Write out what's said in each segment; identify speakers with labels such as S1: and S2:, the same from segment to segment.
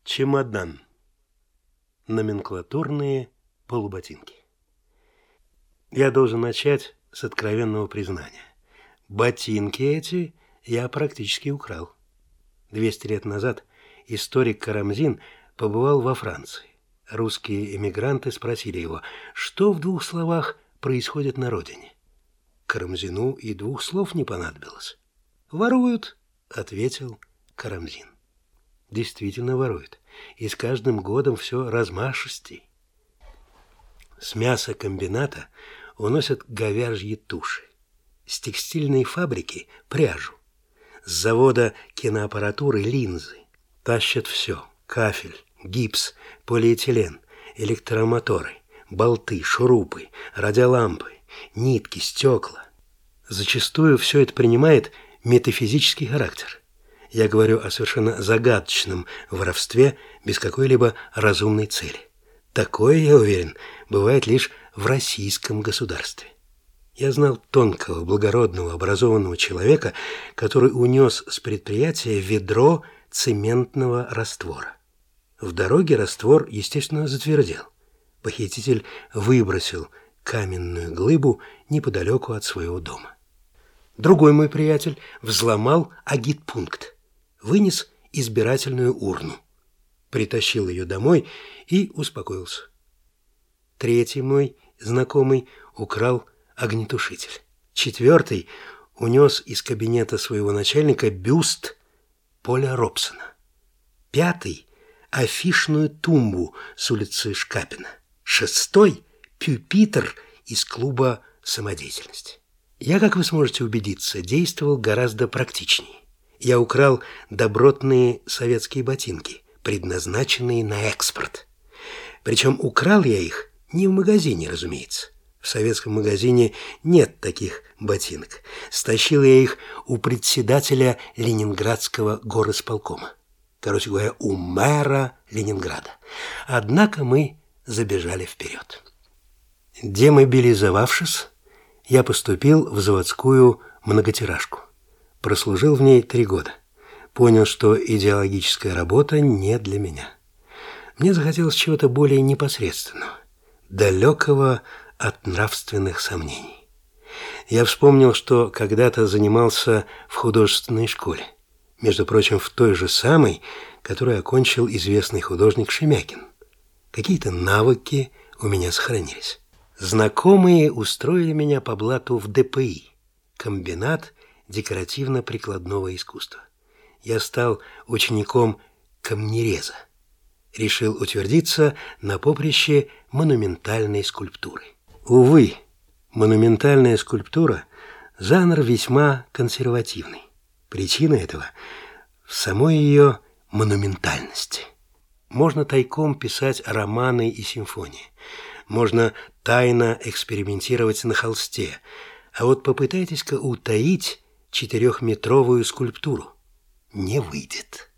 S1: Чемодан. Номенклатурные полуботинки. Я должен начать с откровенного признания. Ботинки эти я практически украл. 200 лет назад историк Карамзин побывал во Франции. Русские эмигранты спросили его, что в 2 словах происходит на родине. Карамзину и 2 слов не понадобилось. «Воруют», — ответил Карамзин. Действительно воруют, и с каждым годом все размашистей. С мясокомбината уносят говяжьи туши, с текстильной фабрики – пряжу, с завода киноаппаратуры – линзы. Тащат все – кафель, гипс, полиэтилен, электромоторы, болты, шурупы, радиолампы, нитки, стекла. Зачастую все это принимает метафизический характер. Я говорю о совершенно загадочном воровстве без какой-либо разумной цели. Такое, я уверен, бывает лишь в российском государстве. Я знал тонкого, благородного, образованного человека, который унес с предприятия ведро цементного раствора. В дороге раствор, естественно, затвердел. Похититель выбросил каменную глыбу неподалеку от своего дома. Другой мой приятель взломал агитпункт. Вынес избирательную урну, притащил ее домой и успокоился. Третий мой знакомый украл огнетушитель. 4-й унес из кабинета своего начальника бюст Поля Робсона. 5-й афишную тумбу с улицы Шкапина. 6-й пюпитр из клуба самодеятельности. Я, как вы сможете убедиться, действовал гораздо практичнее. Я украл добротные советские ботинки, предназначенные на экспорт. Причем украл я их не в магазине, разумеется. В советском магазине нет таких ботинок. Стащил я их у председателя Ленинградского горосполкома. Короче говоря, у мэра Ленинграда. Однако мы забежали вперед. Демобилизовавшись, я поступил в заводскую многотиражку. Прослужил в ней 3 года. Понял, что идеологическая работа не для меня. Мне захотелось чего-то более непосредственного, далекого от нравственных сомнений. Я вспомнил, что когда-то занимался в художественной школе. Между прочим, в той же самой, которую окончил известный художник Шемякин. Какие-то навыки у меня сохранились. Знакомые устроили меня по блату в ДПИ, комбинат декоративно-прикладного искусства. Я стал учеником камнереза. Решил утвердиться на поприще монументальной скульптуры. Увы, монументальная скульптура – жанр весьма консервативный. Причина этого в самой ее монументальности. Можно тайком писать романы и симфонии. Можно тайно экспериментировать на холсте. А вот попытайтесь-ка утаить 4-метровую скульптуру. Не выйдет.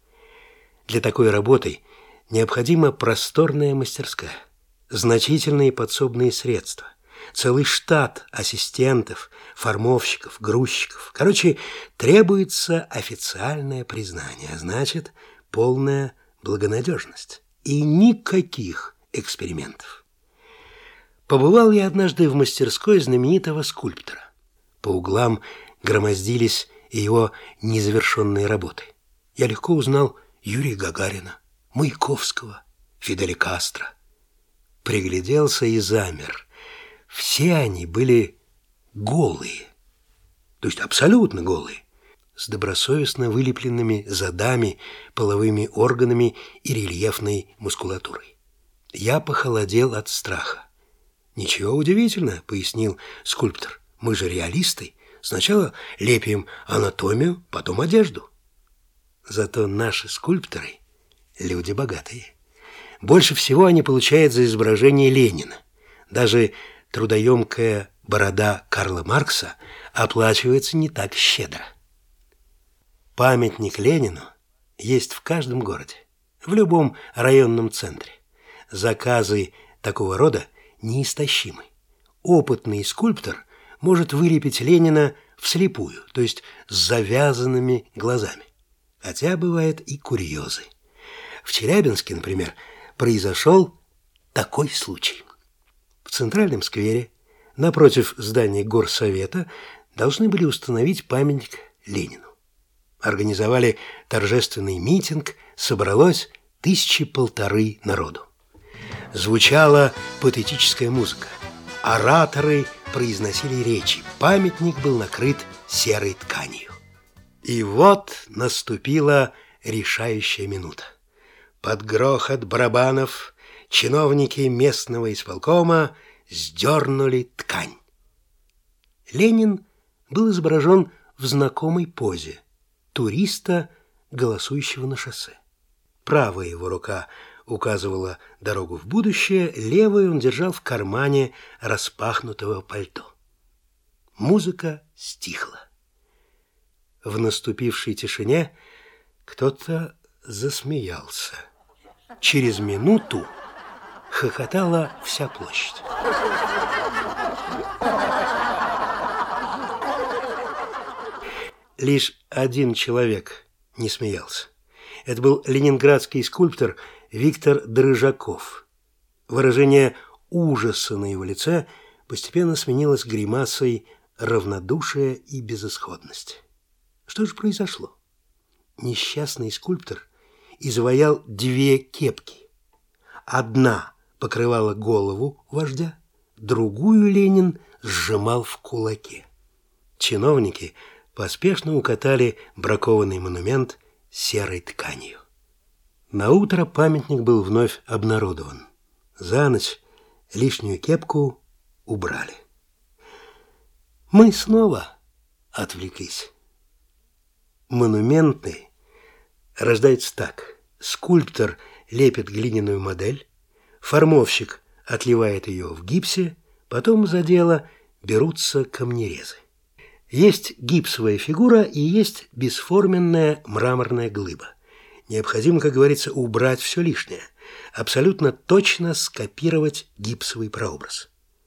S1: Для такой работы необходима просторная мастерская, значительные подсобные средства, целый штат ассистентов, формовщиков, грузчиков. Короче, требуется официальное признание, а значит, полная благонадежность. И никаких экспериментов. Побывал я однажды в мастерской знаменитого скульптора. По углам громоздились его незавершенные работы. Я легко узнал Юрия Гагарина, Маяковского, Фиделя Кастро. Пригляделся и замер. Все они были голые, то есть абсолютно голые, с добросовестно вылепленными задами, половыми органами и рельефной мускулатурой. Я похолодел от страха. «Ничего удивительного», — пояснил скульптор. «Мы же реалисты. Сначала лепим анатомию, потом одежду». Зато наши скульпторы – люди богатые. Больше всего они получают за изображение Ленина. Даже трудоемкая борода Карла Маркса оплачивается не так щедро. Памятник Ленину есть в каждом городе, в любом районном центре. Заказы такого рода неистощимы. Опытный скульптор может вылепить Ленина вслепую, то есть с завязанными глазами. Хотя бывают и курьезы. В Челябинске, например, произошел такой случай. В Центральном сквере, напротив здания Горсовета, должны были установить памятник Ленину. Организовали торжественный митинг, собралось 1500 народу. Звучала патетическая музыка. Ораторы произносили речи. Памятник был накрыт серой тканью. И вот наступила решающая минута. Под грохот барабанов чиновники местного исполкома сдернули ткань. Ленин был изображен в знакомой позе туриста, голосующего на шоссе. Правая его рука указывала дорогу в будущее, левую он держал в кармане распахнутого пальто. Музыка стихла. В наступившей тишине кто-то засмеялся. Через минуту хохотала вся площадь. Лишь один человек не смеялся. Это был ленинградский скульптор Виктор Дрыжаков. Выражение ужаса на его лице постепенно сменилось гримасой равнодушия и безысходности. Что же произошло? Несчастный скульптор изваял 2 кепки. Одна покрывала голову вождя, другую Ленин сжимал в кулаке. Чиновники поспешно укатали бракованный монумент серой тканью. Наутро памятник был вновь обнародован. За ночь лишнюю кепку убрали. Мы снова отвлеклись. Монументы рождаются так. Скульптор лепит глиняную модель, формовщик отливает ее в гипсе, потом за дело берутся камнерезы. Есть гипсовая фигура и есть бесформенная мраморная глыба. Необходимо, как говорится, убрать все лишнее, абсолютно точно скопировать гипсовый прообраз.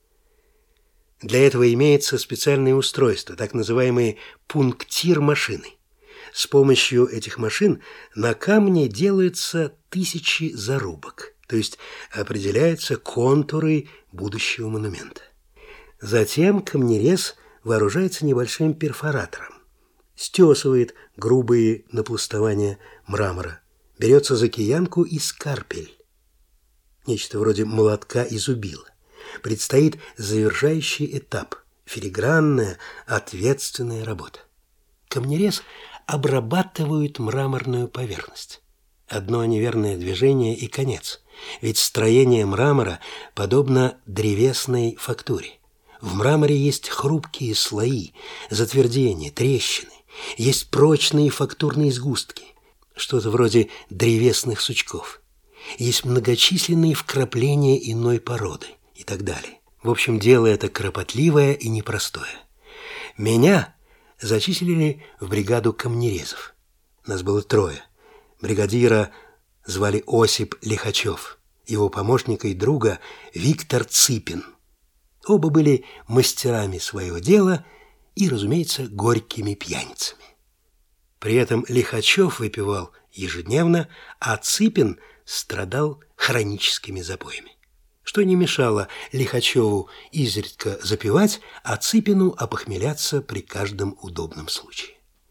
S1: Для этого имеется специальное устройство, так называемые пунктир-машины. С помощью этих машин на камне делаются 1000 зарубок, то есть определяются контуры будущего монумента. Затем камнерез вооружается небольшим перфоратором, стесывает грубые напластования мрамора, берется за киянку и скальпель, нечто вроде молотка и зубила. Предстоит завершающий этап – филигранная, ответственная работа. Камнерез обрабатывают мраморную поверхность. Одно неверное движение и конец, ведь строение мрамора подобно древесной фактуре. В мраморе есть хрупкие слои, затвердения, трещины, есть прочные фактурные сгустки, что-то вроде древесных сучков, есть многочисленные вкрапления иной породы и так далее. В общем, дело это кропотливое и непростое. Меня зачислили в бригаду камнерезов. Нас было 3. Бригадира звали Осип Лихачев, его помощника и друга Виктор Цыпин. Оба были мастерами своего дела и, разумеется, горькими пьяницами. При этом Лихачев выпивал ежедневно, а Цыпин страдал хроническими запоями, что не мешало Лихачеву изредка запивать, а Цыпину опохмеляться при каждом удобном случае.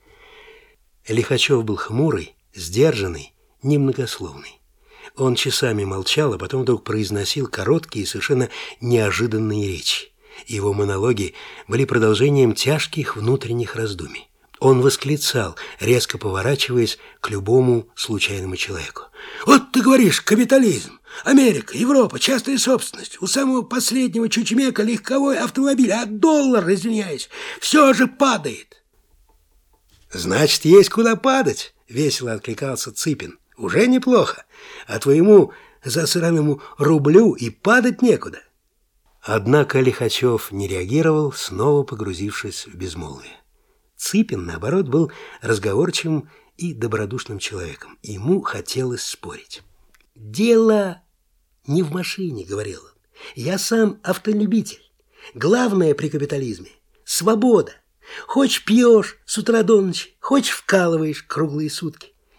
S1: Лихачев был хмурый, сдержанный, немногословный. Он часами молчал, а потом вдруг произносил короткие и совершенно неожиданные речи. Его монологи были продолжением тяжких внутренних раздумий. Он восклицал, резко поворачиваясь к любому случайному человеку. «Вот ты говоришь, капитализм, Америка, Европа, частная собственность, у самого последнего чучмека легковой автомобиль, а доллар, извиняюсь, все же падает». «Значит, есть куда падать», — весело откликался Цыпин. «Уже неплохо, а твоему засранному рублю и падать некуда». Однако Лихачев не реагировал, снова погрузившись в безмолвие. Цыпин, наоборот, был разговорчивым и добродушным человеком. Ему хотелось спорить. «Дело не в машине», — говорил он. «Я сам автолюбитель. Главное при капитализме — свобода. Хочешь пьешь с утра до ночи, хочешь вкалываешь круглые сутки.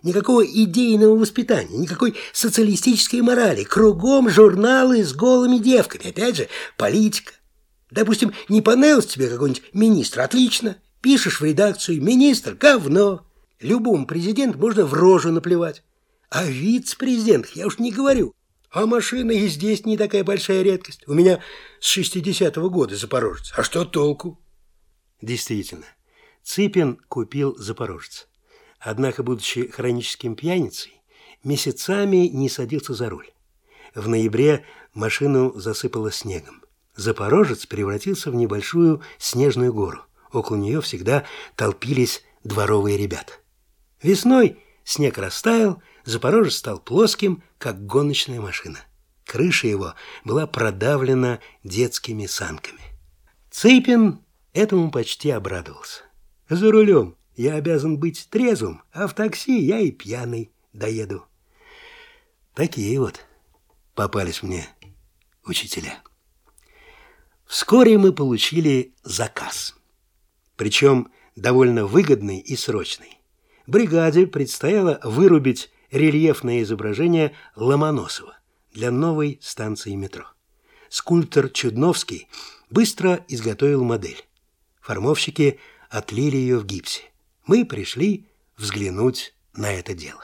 S1: Никакого идейного воспитания, никакой социалистической морали. Кругом журналы с голыми девками. Опять же, политика. Допустим, не понравился тебе какой-нибудь министр. Отлично. Пишешь в редакцию: министр – говно. Любому президенту можно в рожу наплевать. А вице-президент, я уж не говорю. А машина и здесь не такая большая редкость. У меня с 60-го года запорожец. А что толку? Действительно, Цыпин купил запорожец. Однако, будучи хроническим пьяницей, месяцами не садился за руль. В ноябре машину засыпало снегом. Запорожец превратился в небольшую снежную гору. Около нее всегда толпились дворовые ребята. Весной снег растаял, Запорожец стал плоским, как гоночная машина. Крыша его была продавлена детскими санками. Цыпин этому почти обрадовался. За рулем я обязан быть трезвым, а в такси я и пьяный доеду. Такие вот попались мне учителя. Вскоре мы получили заказ. Причем довольно выгодный и срочный. Бригаде предстояло вырубить рельефное изображение Ломоносова для новой станции метро. Скульптор Чудновский быстро изготовил модель. Формовщики отлили ее в гипсе. Мы пришли взглянуть на это дело.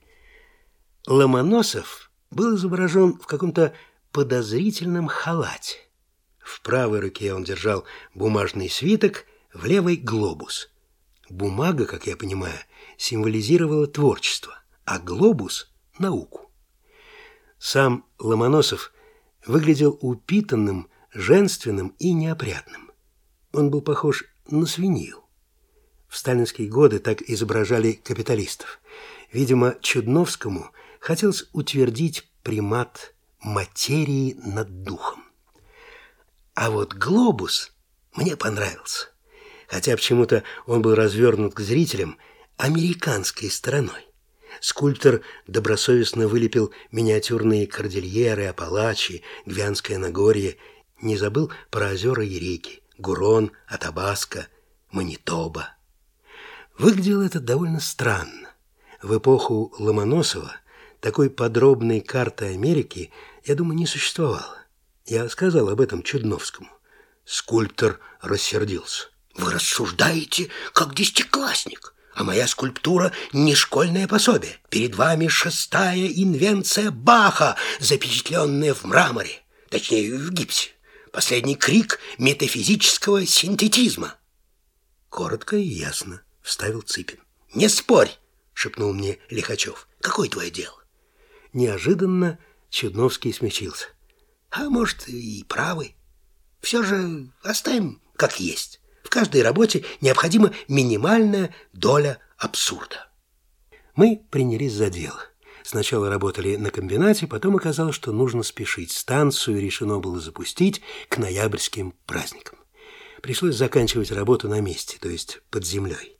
S1: Ломоносов был изображен в каком-то подозрительном халате. В правой руке он держал бумажный свиток, в левой – глобус. Бумага, как я понимаю, символизировала творчество, а глобус – науку. Сам Ломоносов выглядел упитанным, женственным и неопрятным. Он был похож на свинью. В сталинские годы так изображали капиталистов. Видимо, Чудновскому хотелось утвердить примат материи над духом. А вот глобус мне понравился, хотя почему-то он был развернут к зрителям американской стороной. Скульптор добросовестно вылепил миниатюрные кордильеры, Апалачи, Гвианское Нагорье, не забыл про озера и реки Гурон, Атабаска, Манитоба. Выглядело это довольно странно. В эпоху Ломоносова такой подробной карты Америки, я думаю, не существовало. Я сказал об этом Чудновскому. Скульптор рассердился. «Вы рассуждаете, как десятиклассник, а моя скульптура не школьное пособие. Перед вами 6-я инвенция Баха, запечатленная в мраморе, точнее, в гипсе. Последний крик метафизического синтетизма». «Коротко и ясно», — вставил Цыпин. «Не спорь», — шепнул мне Лихачев. «Какое твое дело?» Неожиданно Чудновский смягчился. «А может, и правы. Все же оставим как есть. В каждой работе необходима минимальная доля абсурда». Мы принялись за дело. Сначала работали на комбинате, потом оказалось, что нужно спешить. Станцию решено было запустить к ноябрьским праздникам. Пришлось заканчивать работу на месте, то есть под землей.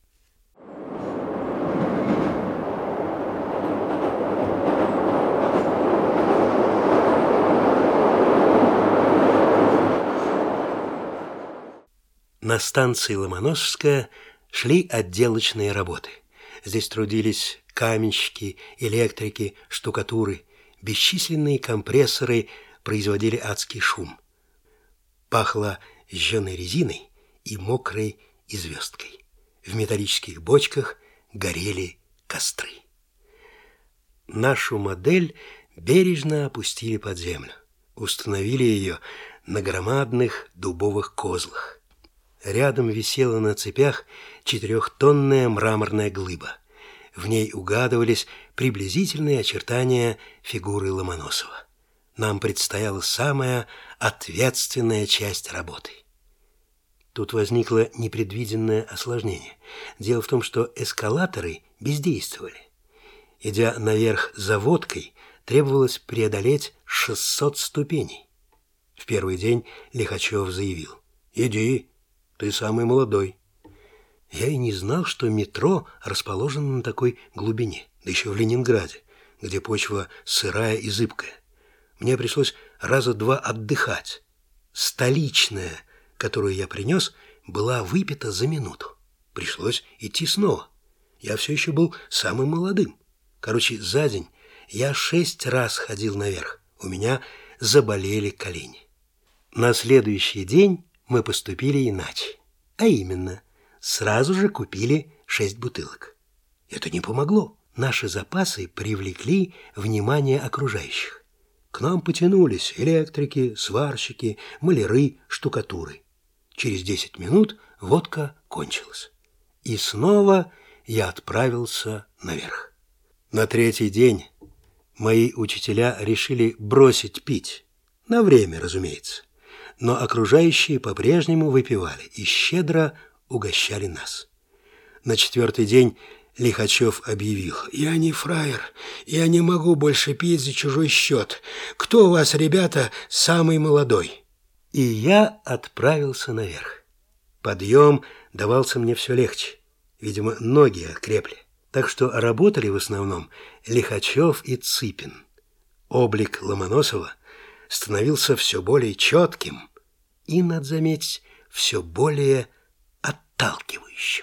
S1: На станции Ломоносовская шли отделочные работы. Здесь трудились каменщики, электрики, штукатуры. Бесчисленные компрессоры производили адский шум. Пахло жженой резиной и мокрой известкой. В металлических бочках горели костры. Нашу модель бережно опустили под землю. Установили ее на громадных дубовых козлах. Рядом висела на цепях 4-тонная мраморная глыба. В ней угадывались приблизительные очертания фигуры Ломоносова. Нам предстояла самая ответственная часть работы. Тут возникло непредвиденное осложнение. Дело в том, что эскалаторы бездействовали. Идя наверх за водкой, требовалось преодолеть 600 ступеней. В первый день Лихачев заявил: «Иди, ты самый молодой». Я и не знал, что метро расположено на такой глубине, да еще в Ленинграде, где почва сырая и зыбкая. Мне пришлось раза 2 отдыхать. Столичная, которую я принес, была выпита за минуту. Пришлось идти снова. Я все еще был самым молодым. Короче, за день я 6 раз ходил наверх. У меня заболели колени. На следующий день мы поступили иначе. А именно, сразу же купили 6 бутылок. Это не помогло. Наши запасы привлекли внимание окружающих. К нам потянулись электрики, сварщики, маляры, штукатуры. Через 10 минут водка кончилась. И снова я отправился наверх. На третий день мои учителя решили бросить пить. На время, разумеется. Но окружающие по-прежнему выпивали и щедро угощали нас. На четвертый день Лихачев объявил: «Я не фраер, я не могу больше пить за чужой счет. Кто у вас, ребята, самый молодой?» И я отправился наверх. Подъем давался мне все легче. Видимо, ноги окрепли. Так что работали в основном Лихачев и Цыпин. Облик Ломоносова становился все более четким и, надо заметить, все более отталкивающим.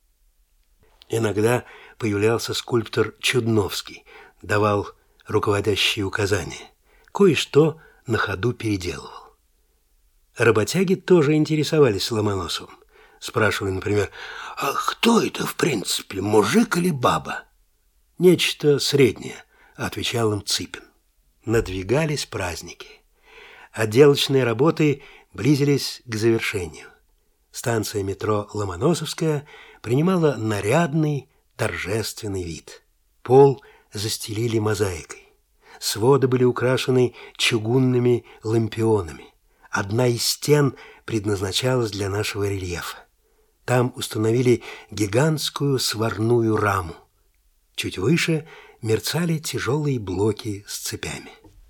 S1: Иногда появлялся скульптор Чудновский, давал руководящие указания. Кое-что на ходу переделывал. Работяги тоже интересовались Ломоносовым. Спрашивали, например: «А кто это, в принципе, мужик или баба?» «Нечто среднее», — отвечал им Цыпин. Надвигались праздники. Отделочные работы близились к завершению. Станция метро Ломоносовская принимала нарядный, торжественный вид. Пол застелили мозаикой. Своды были украшены чугунными лампионами. Одна из стен предназначалась для нашего рельефа. Там установили гигантскую сварную раму. Чуть выше мерцали тяжелые блоки с цепями.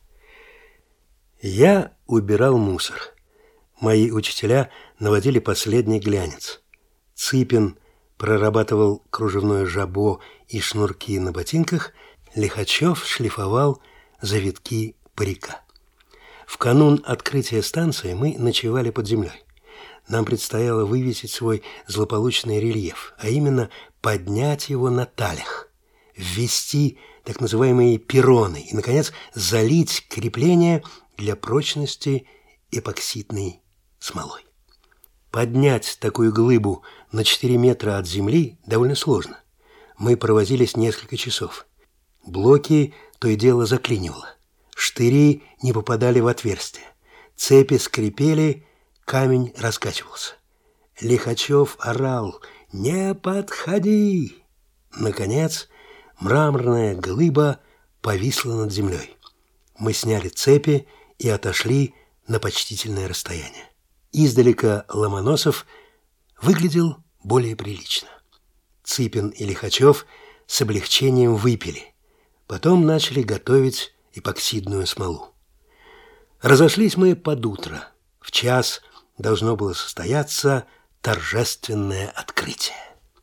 S1: Я убирал мусор. Мои учителя наводили последний глянец. Цыпин прорабатывал кружевное жабо и шнурки на ботинках, Лихачев шлифовал завитки парика. В канун открытия станции мы ночевали под землей. Нам предстояло вывесить свой злополучный рельеф, а именно поднять его на талях, ввести так называемые перроны и, наконец, залить крепление для прочности эпоксидной смолой. Поднять такую глыбу на 4 метра от земли довольно сложно. Мы провозились несколько часов. Блоки то и дело заклинивало. Штыри не попадали в отверстия. Цепи скрипели, камень раскачивался. Лихачев орал: «Не подходи!» Наконец, мраморная глыба повисла над землей. Мы сняли цепи и отошли на почтительное расстояние. Издалека Ломоносов выглядел более прилично. Цыпин и Лихачев с облегчением выпили. Потом начали готовить эпоксидную смолу. Разошлись мы под утро. В час должно было состояться торжественное открытие.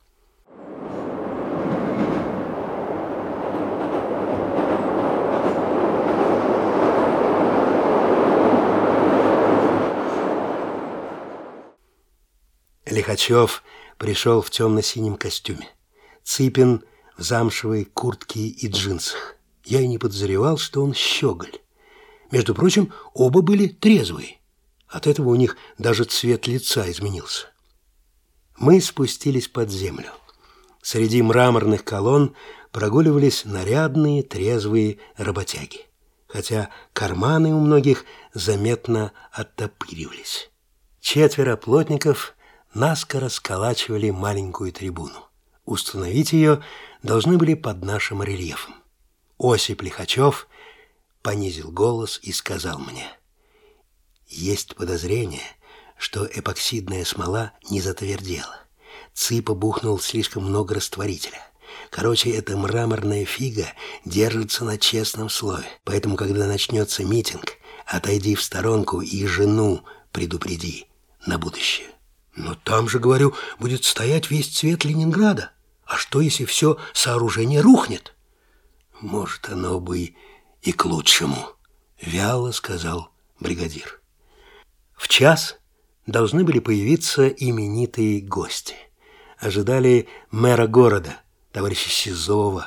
S1: Лихачев пришел в темно-синем костюме. Цыпин в замшевой куртке и джинсах. Я и не подозревал, что он щеголь. Между прочим, оба были трезвые. От этого у них даже цвет лица изменился. Мы спустились под землю. Среди мраморных колонн прогуливались нарядные трезвые работяги, хотя карманы у многих заметно оттопыривались. 4 плотников наскоро сколачивали маленькую трибуну. Установить ее должны были под нашим рельефом. Осип Лихачев понизил голос и сказал мне: «Есть подозрение, что эпоксидная смола не затвердела. Цыпа бухнул слишком много растворителя. Короче, эта мраморная фига держится на честном слове. Поэтому, когда начнется митинг, отойди в сторонку и жену предупреди на будущее». «Но там же, говорю, будет стоять весь цвет Ленинграда. А что, если все сооружение рухнет?» «Может, оно бы и к лучшему», — вяло сказал бригадир. В час должны были появиться именитые гости. Ожидали мэра города, товарища Сизова,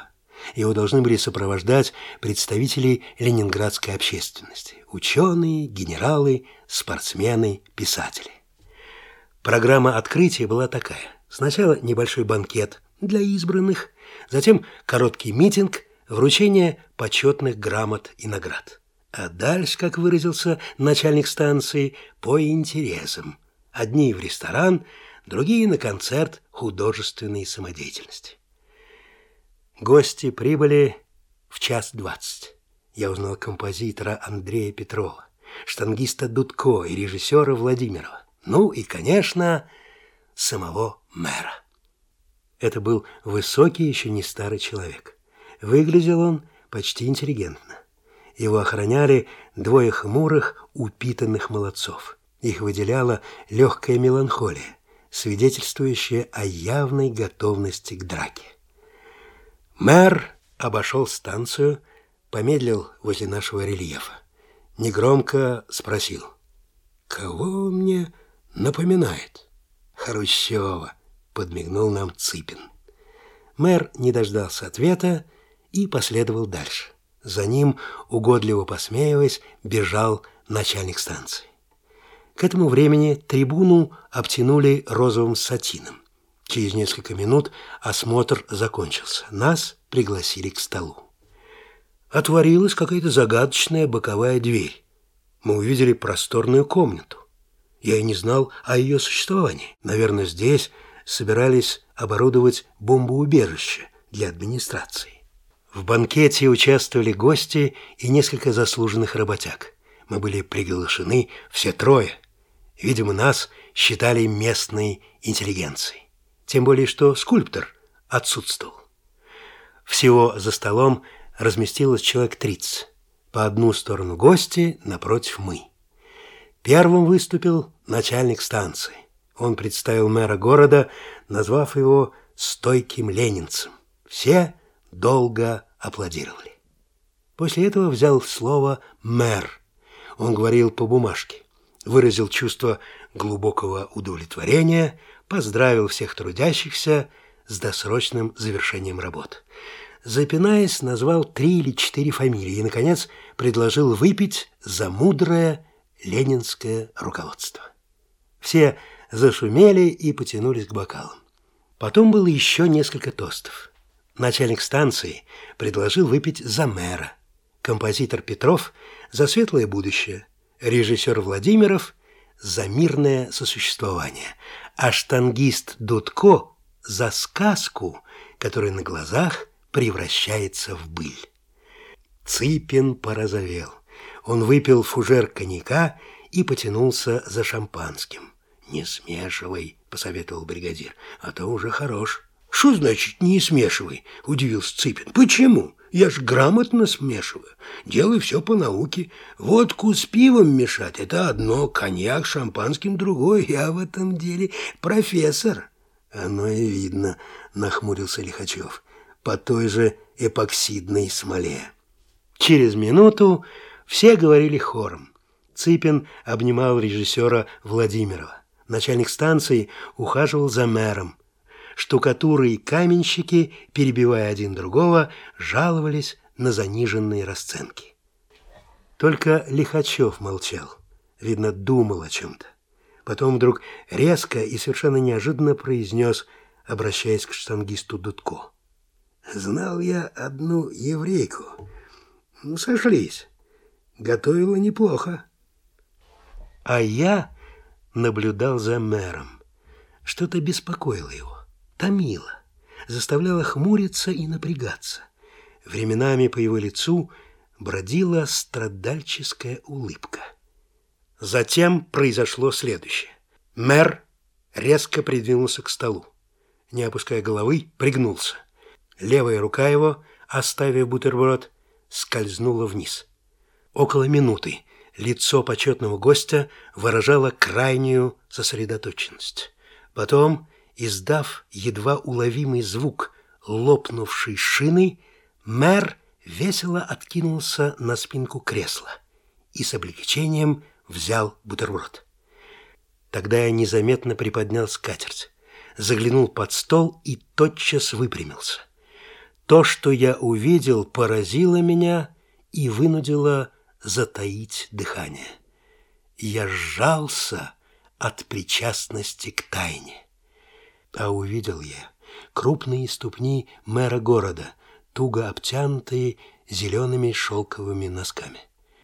S1: Его должны были сопровождать представители ленинградской общественности – ученые, генералы, спортсмены, писатели. Программа открытия была такая. Сначала небольшой банкет для избранных, затем короткий митинг, вручение почетных грамот и наград. А дальше, как выразился начальник станции, по интересам. Одни в ресторан, другие на концерт художественной самодеятельности. Гости прибыли в 1:20. Я узнал композитора Андрея Петрова, штангиста Дудко и режиссера Владимирова. Ну и, конечно, самого мэра. Это был высокий, еще не старый человек. Выглядел он почти интеллигентно. Его охраняли двое хмурых, упитанных молодцов. Их выделяла легкая меланхолия, свидетельствующая о явной готовности к драке. Мэр обошел станцию, помедлил возле нашего рельефа. Негромко спросил: «Кого он мне напоминает?» «Хрущева», — подмигнул нам Цыпин. Мэр не дождался ответа и последовал дальше. За ним, угодливо посмеиваясь, бежал начальник станции. К этому времени трибуну обтянули розовым сатином. Через несколько минут осмотр закончился. Нас пригласили к столу. Отворилась какая-то загадочная боковая дверь. Мы увидели просторную комнату. Я и не знал о ее существовании. Наверное, здесь собирались оборудовать бомбоубежище для администрации. В банкете участвовали гости и несколько заслуженных работяг. Мы были приглашены все трое. Видимо, нас считали местной интеллигенцией. Тем более, что скульптор отсутствовал. Всего за столом разместилось человек 30. По одну сторону гости, напротив мы. Первым выступил начальник станции. Он представил мэра города, назвав его стойким ленинцем. Все долго аплодировали. После этого взял слово мэр. Он говорил по бумажке, выразил чувство глубокого удовлетворения, поздравил всех трудящихся с досрочным завершением работ. Запинаясь, назвал 3 или 4 фамилии и, наконец, предложил выпить за мудрое ленинское руководство. Все зашумели и потянулись к бокалам. Потом было еще несколько тостов. Начальник станции предложил выпить за мэра, композитор Петров за светлое будущее, режиссер Владимиров за мирное сосуществование, а штангист Дудко за сказку, которая на глазах превращается в быль. Цыпин порозовел. Он выпил фужер коньяка и потянулся за шампанским. «Не смешивай», — посоветовал бригадир, — «а то уже хорош». «Что значит «не смешивай»?» — удивился Цыпин. «Почему? Я ж грамотно смешиваю. Делаю все по науке. Водку с пивом мешать — это одно, коньяк с шампанским — другое. Я в этом деле профессор». «Оно и видно», — нахмурился Лихачев, — «по той же эпоксидной смоле». Через минуту все говорили хором. Цыпин обнимал режиссера Владимирова. Начальник станции ухаживал за мэром. Штукатуры и каменщики, перебивая один другого, жаловались на заниженные расценки. Только Лихачев молчал, видно, думал о чем-то. Потом вдруг резко и совершенно неожиданно произнес, обращаясь к штангисту Дудко: «Знал я одну еврейку. Сошлись. Готовила неплохо». А я наблюдал за мэром. Что-то беспокоило его, томило, заставляло хмуриться и напрягаться. Временами по его лицу бродила страдальческая улыбка. Затем произошло следующее. Мэр резко придвинулся к столу. Не опуская головы, пригнулся. Левая рука его, оставив бутерброд, скользнула вниз. Около минуты лицо почетного гостя выражало крайнюю сосредоточенность. Потом, издав едва уловимый звук лопнувшей шины, мэр весело откинулся на спинку кресла и с облегчением взял бутерброд. Тогда я незаметно приподнял скатерть, заглянул под стол и тотчас выпрямился. То, что я увидел, поразило меня и вынудило затаить дыхание. Я сжался от причастности к тайне. А увидел я крупные ступни мэра города, туго обтянутые зелеными шелковыми носками.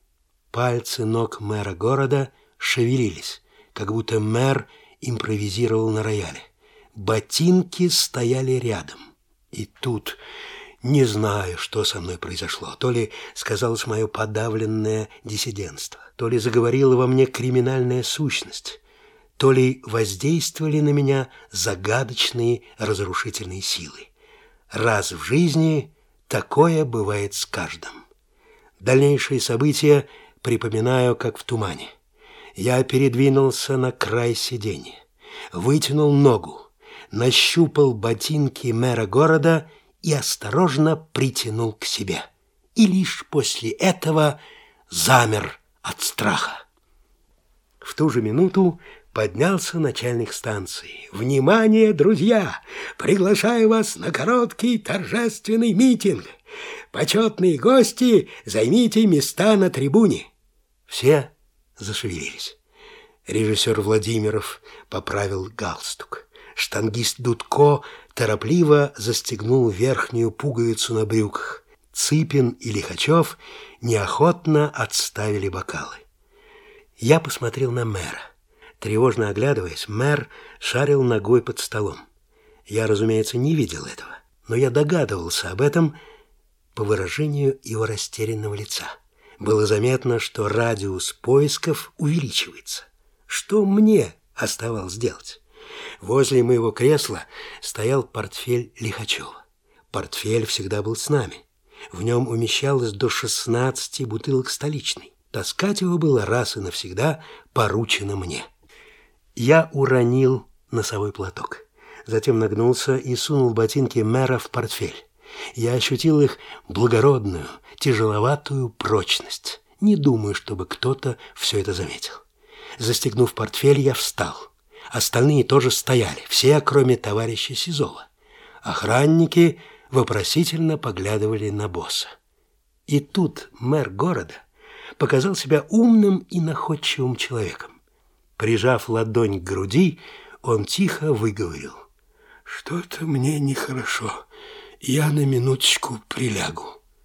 S1: Пальцы ног мэра города шевелились, как будто мэр импровизировал на рояле. Ботинки стояли рядом. И тут не знаю, что со мной произошло. То ли сказалось мое подавленное диссидентство, то ли заговорила во мне криминальная сущность, то ли воздействовали на меня загадочные разрушительные силы. Раз в жизни такое бывает с каждым. Дальнейшие события припоминаю, как в тумане. Я передвинулся на край сиденья, вытянул ногу, нащупал ботинки мэра города и осторожно притянул к себе. И лишь после этого замер от страха. В ту же минуту поднялся начальник станции. «Внимание, друзья! Приглашаю вас на короткий торжественный митинг. Почетные гости, займите места на трибуне». Все зашевелились. Режиссер Владимиров поправил галстук. Штангист Дудко торопливо застегнул верхнюю пуговицу на брюках. Цыпин и Лихачев неохотно отставили бокалы. Я посмотрел на мэра. Тревожно оглядываясь, мэр шарил ногой под столом. Я, разумеется, не видел этого, но я догадывался об этом по выражению его растерянного лица. Было заметно, что радиус поисков увеличивается. Что мне оставалось делать? Возле моего кресла стоял портфель Лихачева. Портфель всегда был с нами. В нем умещалось до 16 бутылок столичной. Таскать его было раз и навсегда поручено мне. Я уронил носовой платок. Затем нагнулся и сунул ботинки мэра в портфель. Я ощутил их благородную, тяжеловатую прочность. Не думаю, чтобы кто-то все это заметил. Застегнув портфель, я встал. Остальные тоже стояли, все, кроме товарища Сизова. Охранники вопросительно поглядывали на босса. И тут мэр города показал себя умным и находчивым человеком. Прижав ладонь к груди, он тихо выговорил: «Что-то мне нехорошо. Я на минуточку прилягу».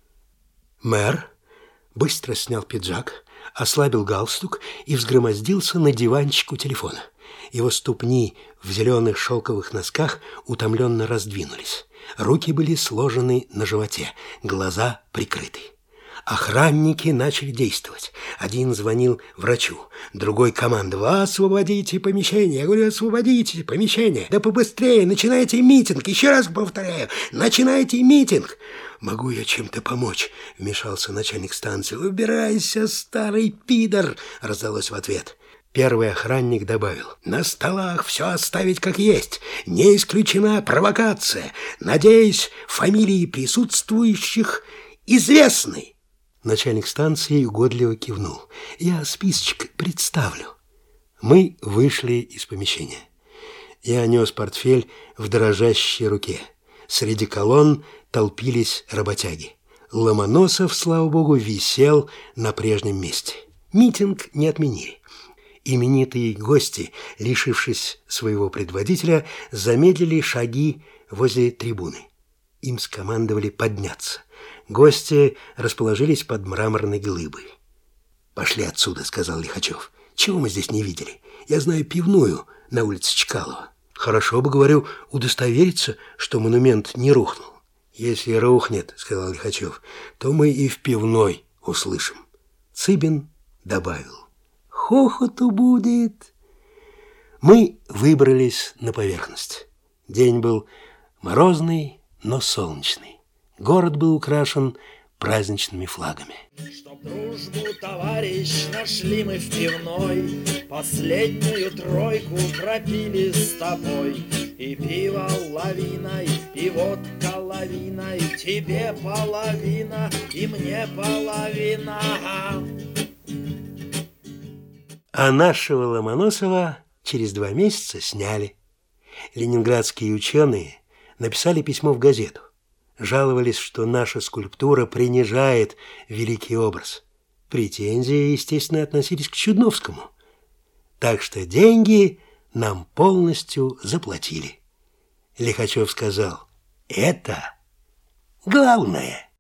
S1: Мэр быстро снял пиджак, ослабил галстук и взгромоздился на диванчик у телефона. Его ступни в зеленых шелковых носках утомленно раздвинулись. Руки были сложены на животе, глаза прикрыты. Охранники начали действовать. Один звонил врачу, другой командовал: «Освободите помещение». Я говорю: «Освободите помещение». «Да побыстрее, начинайте митинг». Еще раз повторяю: начинайте митинг. «Могу я чем-то помочь?» — вмешался начальник станции. «Убирайся, старый пидор!» — раздалось в ответ. Первый охранник добавил: «На столах все оставить как есть. Не исключена провокация. Надеюсь, фамилии присутствующих известны». Начальник станции угодливо кивнул. «Я списочек представлю». Мы вышли из помещения. Я нес портфель в дрожащей руке. Среди колонн толпились работяги. Ломоносов, слава богу, висел на прежнем месте. Митинг не отменили. Именитые гости, лишившись своего предводителя, замедлили шаги возле трибуны. Им скомандовали подняться. Гости расположились под мраморной глыбой. «Пошли отсюда», — сказал Лихачев. «Чего мы здесь не видели? Я знаю пивную на улице Чкалова. Хорошо бы, говорю, удостовериться, что монумент не рухнул». «Если рухнет, — сказал Лихачев, — то мы и в пивной услышим». Цыбин добавил: «Хохоту будет». Мы выбрались на поверхность. День был морозный, но солнечный. Город был украшен праздничными флагами.
S2: Чтоб дружбу, товарищ, нашли мы в пивной, последнюю тройку пропили с тобой. И пиво лавиной, и водка лавиной, тебе половина, и мне половина.
S1: А нашего Ломоносова через 2 месяца сняли. Ленинградские ученые написали письмо в газету. жаловались, что наша скульптура принижает великий образ. Претензии, естественно, относились к Чудновскому. Так что деньги нам полностью заплатили. Лихачев сказал: «Это главное».